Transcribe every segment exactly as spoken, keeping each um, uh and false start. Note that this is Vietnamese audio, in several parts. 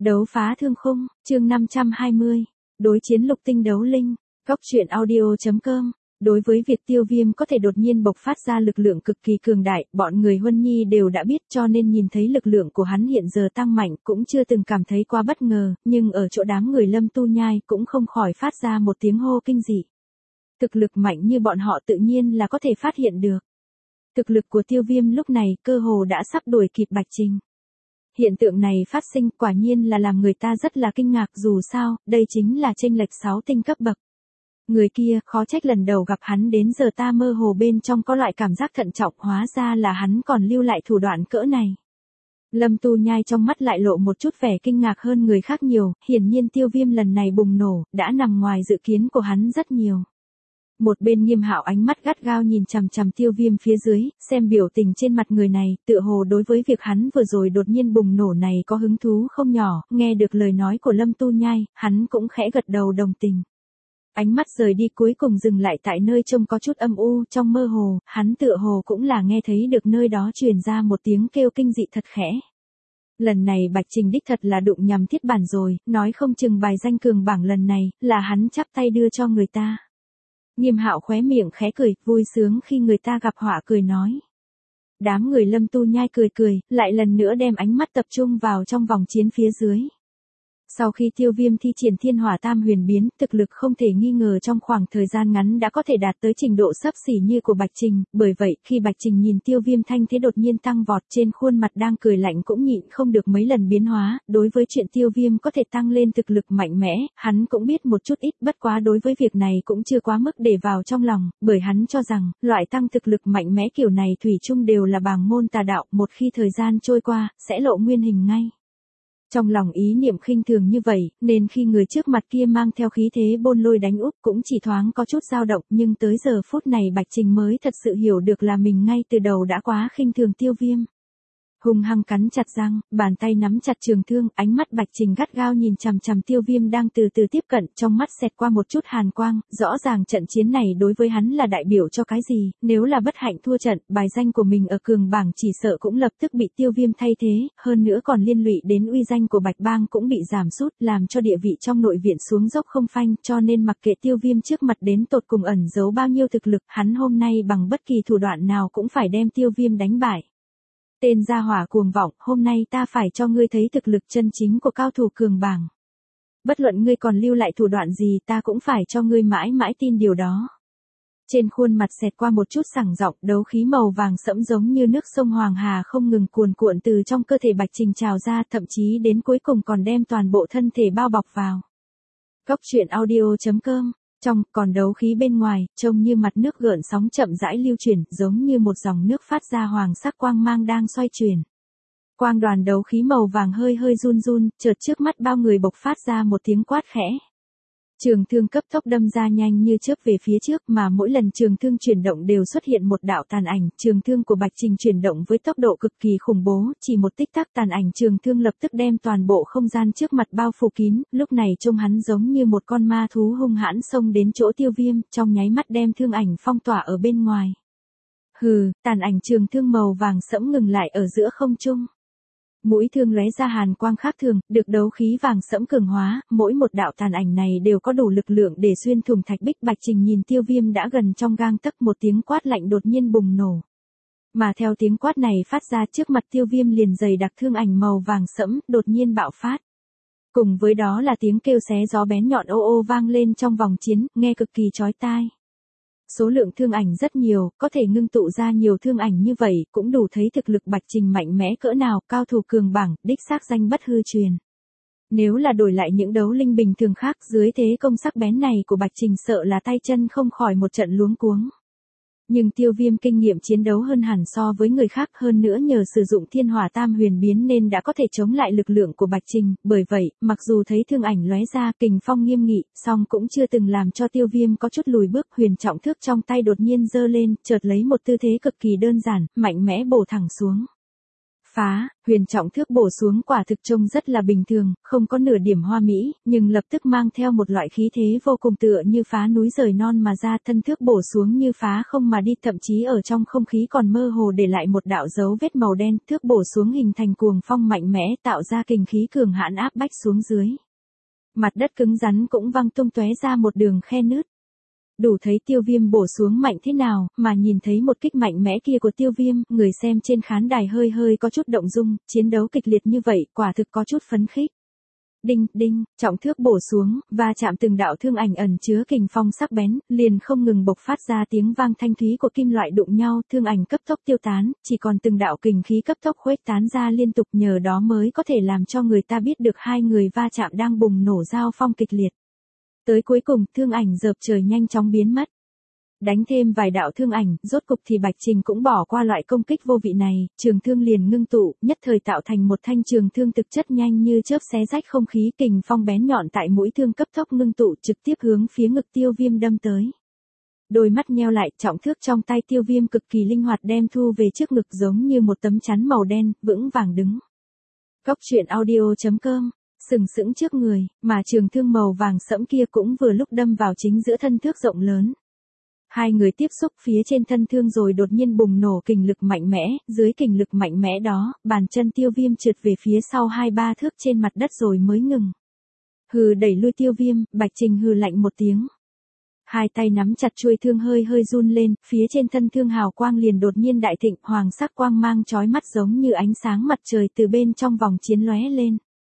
Đấu phá thương khung, chương năm trăm hai mươi. Đối chiến lục tinh đấu linh. Góc truyện audio chấm com. Đối với việc Tiêu Viêm có thể đột nhiên bộc phát ra lực lượng cực kỳ cường đại, bọn người Huân Nhi đều đã biết, cho nên nhìn thấy lực lượng của hắn hiện giờ tăng mạnh cũng chưa từng cảm thấy quá bất ngờ, nhưng ở chỗ đám người Lâm Tu Nhai cũng không khỏi phát ra một tiếng hô kinh dị. Thực lực mạnh như bọn họ tự nhiên là có thể phát hiện được. Thực lực của Tiêu Viêm lúc này cơ hồ đã sắp đuổi kịp Bạch Trình. Hiện tượng này phát sinh quả nhiên là làm người ta rất là kinh ngạc, dù sao, đây chính là chênh lệch sáu tinh cấp bậc. Người kia, khó trách lần đầu gặp hắn đến giờ ta mơ hồ bên trong có loại cảm giác thận trọng, hóa ra là hắn còn lưu lại thủ đoạn cỡ này. Lâm Tu Nhai trong mắt lại lộ một chút vẻ kinh ngạc hơn người khác nhiều, hiển nhiên Tiêu Viêm lần này bùng nổ, đã nằm ngoài dự kiến của hắn rất nhiều. Một bên Nghiêm Hạo ánh mắt gắt gao nhìn chằm chằm Tiêu Viêm phía dưới, xem biểu tình trên mặt người này, tựa hồ đối với việc hắn vừa rồi đột nhiên bùng nổ này có hứng thú không nhỏ, nghe được lời nói của Lâm Tu Nhai, hắn cũng khẽ gật đầu đồng tình. Ánh mắt rời đi cuối cùng dừng lại tại nơi trông có chút âm u, trong mơ hồ, hắn tựa hồ cũng là nghe thấy được nơi đó truyền ra một tiếng kêu kinh dị thật khẽ. Lần này Bạch Trình đích thật là đụng nhầm thiết bản rồi, nói không chừng bài danh cường bảng lần này, là hắn chắp tay đưa cho người ta. Nghiêm Hạo khóe miệng khẽ cười, vui sướng khi người ta gặp họa cười nói. Đám người Lâm Tu Nhai cười cười, lại lần nữa đem ánh mắt tập trung vào trong vòng chiến phía dưới. Sau khi Tiêu Viêm thi triển Thiên Hỏa Tam Huyền Biến, thực lực không thể nghi ngờ trong khoảng thời gian ngắn đã có thể đạt tới trình độ xấp xỉ như của Bạch Trình, bởi vậy khi Bạch Trình nhìn Tiêu Viêm thanh thế đột nhiên tăng vọt, trên khuôn mặt đang cười lạnh cũng nhịn không được mấy lần biến hóa, đối với chuyện Tiêu Viêm có thể tăng lên thực lực mạnh mẽ, hắn cũng biết một chút ít, bất quá đối với việc này cũng chưa quá mức để vào trong lòng, bởi hắn cho rằng, loại tăng thực lực mạnh mẽ kiểu này thủy chung đều là bàng môn tà đạo, một khi thời gian trôi qua, sẽ lộ nguyên hình ngay. Trong lòng ý niệm khinh thường như vậy, nên khi người trước mặt kia mang theo khí thế bôn lôi đánh úp cũng chỉ thoáng có chút dao động, nhưng tới giờ phút này Bạch Trình mới thật sự hiểu được là mình ngay từ đầu đã quá khinh thường Tiêu Viêm. Hung hăng cắn chặt răng, bàn tay nắm chặt trường thương, ánh mắt Bạch Trình gắt gao nhìn chằm chằm Tiêu Viêm đang từ từ tiếp cận, trong mắt xẹt qua một chút hàn quang, rõ ràng trận chiến này đối với hắn là đại biểu cho cái gì, nếu là bất hạnh thua trận, bài danh của mình ở cường bảng chỉ sợ cũng lập tức bị Tiêu Viêm thay thế, hơn nữa còn liên lụy đến uy danh của Bạch Bang cũng bị giảm sút, làm cho địa vị trong nội viện xuống dốc không phanh, cho nên mặc kệ Tiêu Viêm trước mặt đến tột cùng ẩn giấu bao nhiêu thực lực, hắn hôm nay bằng bất kỳ thủ đoạn nào cũng phải đem Tiêu Viêm đánh bại. Tên gia hỏa cuồng vọng, hôm nay ta phải cho ngươi thấy thực lực chân chính của cao thủ cường bảng. Bất luận ngươi còn lưu lại thủ đoạn gì, ta cũng phải cho ngươi mãi mãi tin điều đó. Trên khuôn mặt xẹt qua một chút sảng giọng, đấu khí màu vàng sẫm giống như nước sông Hoàng Hà không ngừng cuồn cuộn từ trong cơ thể Bạch Trình trào ra, thậm chí đến cuối cùng còn đem toàn bộ thân thể bao bọc vào. Góc truyện audio chấm com. Trong, còn đấu khí bên ngoài, trông như mặt nước gợn sóng chậm rãi lưu chuyển, giống như một dòng nước phát ra hoàng sắc quang mang đang xoay chuyển. Quang đoàn đấu khí màu vàng hơi hơi run run, chợt trước mắt bao người bộc phát ra một tiếng quát khẽ. Trường thương cấp tốc đâm ra nhanh như chớp về phía trước, mà mỗi lần trường thương chuyển động đều xuất hiện một đạo tàn ảnh, trường thương của Bạch Trình chuyển động với tốc độ cực kỳ khủng bố, chỉ một tích tắc tàn ảnh trường thương lập tức đem toàn bộ không gian trước mặt bao phủ kín, lúc này trông hắn giống như một con ma thú hung hãn xông đến chỗ Tiêu Viêm, trong nháy mắt đem thương ảnh phong tỏa ở bên ngoài. Hừ, tàn ảnh trường thương màu vàng sẫm ngừng lại ở giữa không trung. Mũi thương lóe ra hàn quang khác thường, được đấu khí vàng sẫm cường hóa, mỗi một đạo tàn ảnh này đều có đủ lực lượng để xuyên thủng thạch bích. Bạch Trình nhìn Tiêu Viêm đã gần trong gang tấc, một tiếng quát lạnh đột nhiên bùng nổ. Mà theo tiếng quát này phát ra, trước mặt Tiêu Viêm liền dày đặc thương ảnh màu vàng sẫm, đột nhiên bạo phát. Cùng với đó là tiếng kêu xé gió bén nhọn ô ô vang lên trong vòng chiến, nghe cực kỳ chói tai. Số lượng thương ảnh rất nhiều, có thể ngưng tụ ra nhiều thương ảnh như vậy, cũng đủ thấy thực lực Bạch Trình mạnh mẽ cỡ nào, cao thủ cường bảng, đích xác danh bất hư truyền. Nếu là đổi lại những đấu linh bình thường khác, dưới thế công sắc bén này của Bạch Trình sợ là tay chân không khỏi một trận luống cuống. Nhưng Tiêu Viêm kinh nghiệm chiến đấu hơn hẳn so với người khác, hơn nữa nhờ sử dụng Thiên Hỏa Tam Huyền Biến nên đã có thể chống lại lực lượng của Bạch Trình, bởi vậy, mặc dù thấy thương ảnh lóe ra, kình phong nghiêm nghị, song cũng chưa từng làm cho Tiêu Viêm có chút lùi bước. Huyền trọng thước trong tay đột nhiên giơ lên, chợt lấy một tư thế cực kỳ đơn giản, mạnh mẽ bổ thẳng xuống. Phá, Huyền Trọng Thước bổ xuống quả thực trông rất là bình thường, không có nửa điểm hoa mỹ, nhưng lập tức mang theo một loại khí thế vô cùng tựa như phá núi rời non mà ra, thân thước bổ xuống như phá không mà đi, thậm chí ở trong không khí còn mơ hồ để lại một đạo dấu vết màu đen, thước bổ xuống hình thành cuồng phong mạnh mẽ tạo ra kình khí cường hãn áp bách xuống dưới. Mặt đất cứng rắn cũng văng tung tóe ra một đường khe nứt. Đủ thấy Tiêu Viêm bổ xuống mạnh thế nào, mà nhìn thấy một kích mạnh mẽ kia của Tiêu Viêm, người xem trên khán đài hơi hơi có chút động dung, chiến đấu kịch liệt như vậy, quả thực có chút phấn khích. Đinh, đinh, trọng thước bổ xuống, và chạm từng đạo thương ảnh ẩn chứa kình phong sắc bén, liền không ngừng bộc phát ra tiếng vang thanh thúy của kim loại đụng nhau, thương ảnh cấp tốc tiêu tán, chỉ còn từng đạo kình khí cấp tốc khuếch tán ra liên tục, nhờ đó mới có thể làm cho người ta biết được hai người va chạm đang bùng nổ giao phong kịch liệt. Tới cuối cùng, thương ảnh dợp trời nhanh chóng biến mất. Đánh thêm vài đạo thương ảnh, rốt cục thì Bạch Trình cũng bỏ qua loại công kích vô vị này, trường thương liền ngưng tụ, nhất thời tạo thành một thanh trường thương thực chất nhanh như chớp xé rách không khí, kình phong bén nhọn tại mũi thương cấp tốc ngưng tụ, trực tiếp hướng phía ngực Tiêu Viêm đâm tới. Đôi mắt nheo lại, trọng thước trong tay Tiêu Viêm cực kỳ linh hoạt đem thu về trước ngực giống như một tấm chắn màu đen, vững vàng đứng. Góc truyện audio chấm com sừng sững trước người, mà trường thương màu vàng sẫm kia cũng vừa lúc đâm vào chính giữa thân thước rộng lớn. Hai người tiếp xúc phía trên thân thương rồi đột nhiên bùng nổ kình lực mạnh mẽ, dưới kình lực mạnh mẽ đó, bàn chân Tiêu Viêm trượt về phía sau hai ba thước trên mặt đất rồi mới ngừng. Hừ, đẩy lui Tiêu Viêm, Bạch Trình hừ lạnh một tiếng. Hai tay nắm chặt chuôi thương hơi hơi run lên, phía trên thân thương hào quang liền đột nhiên đại thịnh, hoàng sắc quang mang chói mắt giống như ánh sáng mặt trời từ bên trong vòng chiến lóe lên.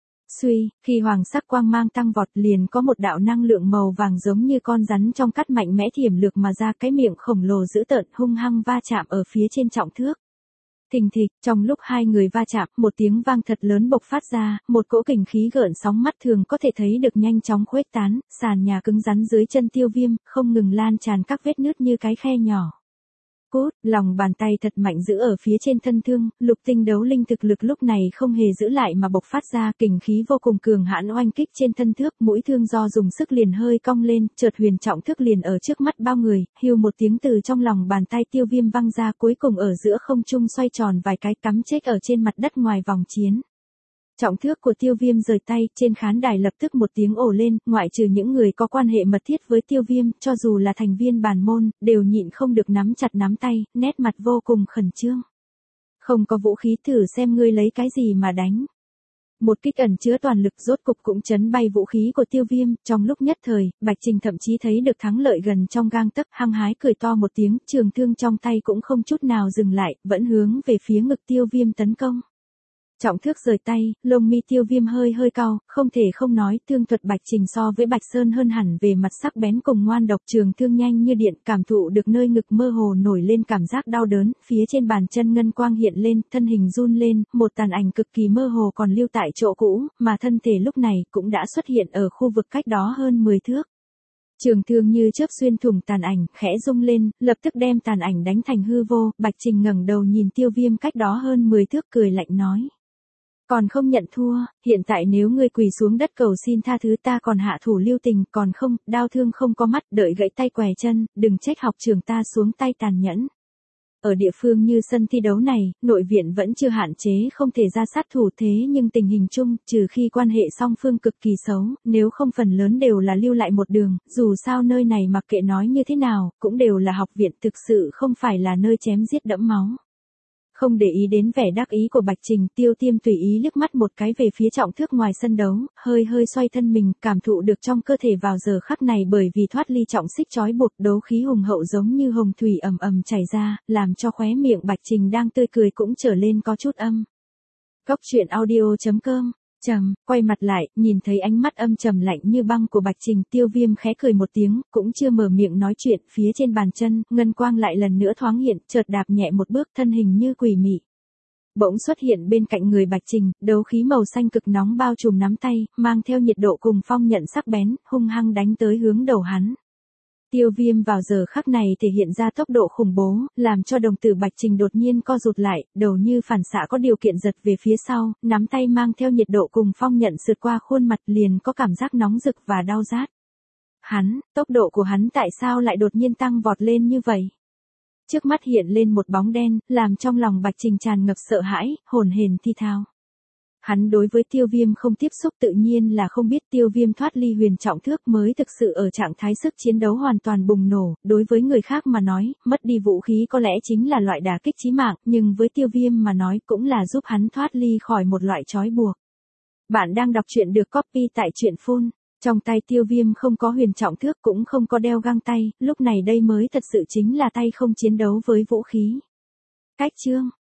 Suy, khi hoàng sắc quang mang tăng vọt liền có một đạo năng lượng màu vàng giống như con rắn trong cắt mạnh mẽ thiểm lược mà ra, cái miệng khổng lồ dữ tợn hung hăng va chạm ở phía trên trọng thước. Thình thịch, trong lúc hai người va chạm, một tiếng vang thật lớn bộc phát ra, một cỗ kình khí gợn sóng mắt thường có thể thấy được nhanh chóng khuếch tán, sàn nhà cứng rắn dưới chân Tiêu Viêm, không ngừng lan tràn các vết nứt như cái khe nhỏ. Cút, lòng bàn tay thật mạnh giữ ở phía trên thân thương, lục tinh đấu linh thực lực lúc này không hề giữ lại mà bộc phát ra, kình khí vô cùng cường hãn oanh kích trên thân thước, mũi thương do dùng sức liền hơi cong lên, chợt Huyền Trọng Thước liền ở trước mắt bao người, hiu một tiếng từ trong lòng bàn tay Tiêu Viêm văng ra, cuối cùng ở giữa không trung xoay tròn vài cái, cắm chết ở trên mặt đất ngoài vòng chiến. Trọng thước của Tiêu Viêm rời tay, trên khán đài lập tức một tiếng ồ lên, ngoại trừ những người có quan hệ mật thiết với Tiêu Viêm, cho dù là thành viên bản môn, đều nhịn không được nắm chặt nắm tay, nét mặt vô cùng khẩn trương. Không có vũ khí, thử xem ngươi lấy cái gì mà đánh. Một kích ẩn chứa toàn lực rốt cục cũng chấn bay vũ khí của Tiêu Viêm, trong lúc nhất thời, Bạch Trình thậm chí thấy được thắng lợi gần trong gang tấc, hăng hái cười to một tiếng, trường thương trong tay cũng không chút nào dừng lại, vẫn hướng về phía ngực Tiêu Viêm tấn công. Trọng thước rời tay, lông mi Tiêu Viêm hơi hơi cau, không thể không nói, thương thuật Bạch Trình so với Bạch Sơn hơn hẳn về mặt sắc bén cùng ngoan độc, trường thương nhanh như điện, cảm thụ được nơi ngực mơ hồ nổi lên cảm giác đau đớn, phía trên bàn chân ngân quang hiện lên, thân hình run lên, một tàn ảnh cực kỳ mơ hồ còn lưu tại chỗ cũ, mà thân thể lúc này cũng đã xuất hiện ở khu vực cách đó hơn mười thước. Trường thương như chớp xuyên thủng tàn ảnh, khẽ rung lên, lập tức đem tàn ảnh đánh thành hư vô, Bạch Trình ngẩng đầu nhìn Tiêu Viêm cách đó hơn mười thước cười lạnh nói. Còn không nhận thua, hiện tại nếu ngươi quỳ xuống đất cầu xin tha thứ ta còn hạ thủ lưu tình, còn không, đao thương không có mắt, đợi gãy tay què chân, đừng trách học trường ta xuống tay tàn nhẫn. Ở địa phương như sân thi đấu này, nội viện vẫn chưa hạn chế không thể ra sát thủ, thế nhưng tình hình chung, trừ khi quan hệ song phương cực kỳ xấu, nếu không phần lớn đều là lưu lại một đường, dù sao nơi này mặc kệ nói như thế nào, cũng đều là học viện, thực sự không phải là nơi chém giết đẫm máu. Không để ý đến vẻ đắc ý của Bạch Trình, Tiêu Tiêm tùy ý liếc mắt một cái về phía trọng thước ngoài sân đấu, hơi hơi xoay thân mình, cảm thụ được trong cơ thể vào giờ khắc này bởi vì thoát ly trọng xích trói buộc, đấu khí hùng hậu giống như hồng thủy ầm ầm chảy ra, làm cho khóe miệng Bạch Trình đang tươi cười cũng trở lên có chút âm. Góc truyện audio chấm com Trầm, quay mặt lại, nhìn thấy ánh mắt âm trầm lạnh như băng của Bạch Trình, Tiêu Viêm khẽ cười một tiếng, cũng chưa mở miệng nói chuyện, phía trên bàn chân, ngân quang lại lần nữa thoáng hiện, chợt đạp nhẹ một bước, thân hình như quỷ mị. Bỗng xuất hiện bên cạnh người Bạch Trình, đấu khí màu xanh cực nóng bao trùm nắm tay, mang theo nhiệt độ cùng phong nhận sắc bén, hung hăng đánh tới hướng đầu hắn. Tiêu Viêm vào giờ khắc này thể hiện ra tốc độ khủng bố, làm cho đồng tử Bạch Trình đột nhiên co rụt lại, đầu như phản xạ có điều kiện giật về phía sau, nắm tay mang theo nhiệt độ cùng phong nhận sượt qua khuôn mặt liền có cảm giác nóng rực và đau rát. Hắn, tốc độ của hắn tại sao lại đột nhiên tăng vọt lên như vậy? Trước mắt hiện lên một bóng đen, làm trong lòng Bạch Trình tràn ngập sợ hãi, hồn hển thi thao. Hắn đối với Tiêu Viêm không tiếp xúc tự nhiên là không biết Tiêu Viêm thoát ly huyền trọng thước mới thực sự ở trạng thái sức chiến đấu hoàn toàn bùng nổ, đối với người khác mà nói, mất đi vũ khí có lẽ chính là loại đả kích chí mạng, nhưng với Tiêu Viêm mà nói cũng là giúp hắn thoát ly khỏi một loại trói buộc. Bạn đang đọc truyện được copy tại truyện phun, trong tay Tiêu Viêm không có huyền trọng thước cũng không có đeo găng tay, lúc này đây mới thật sự chính là tay không chiến đấu với vũ khí. Cách chương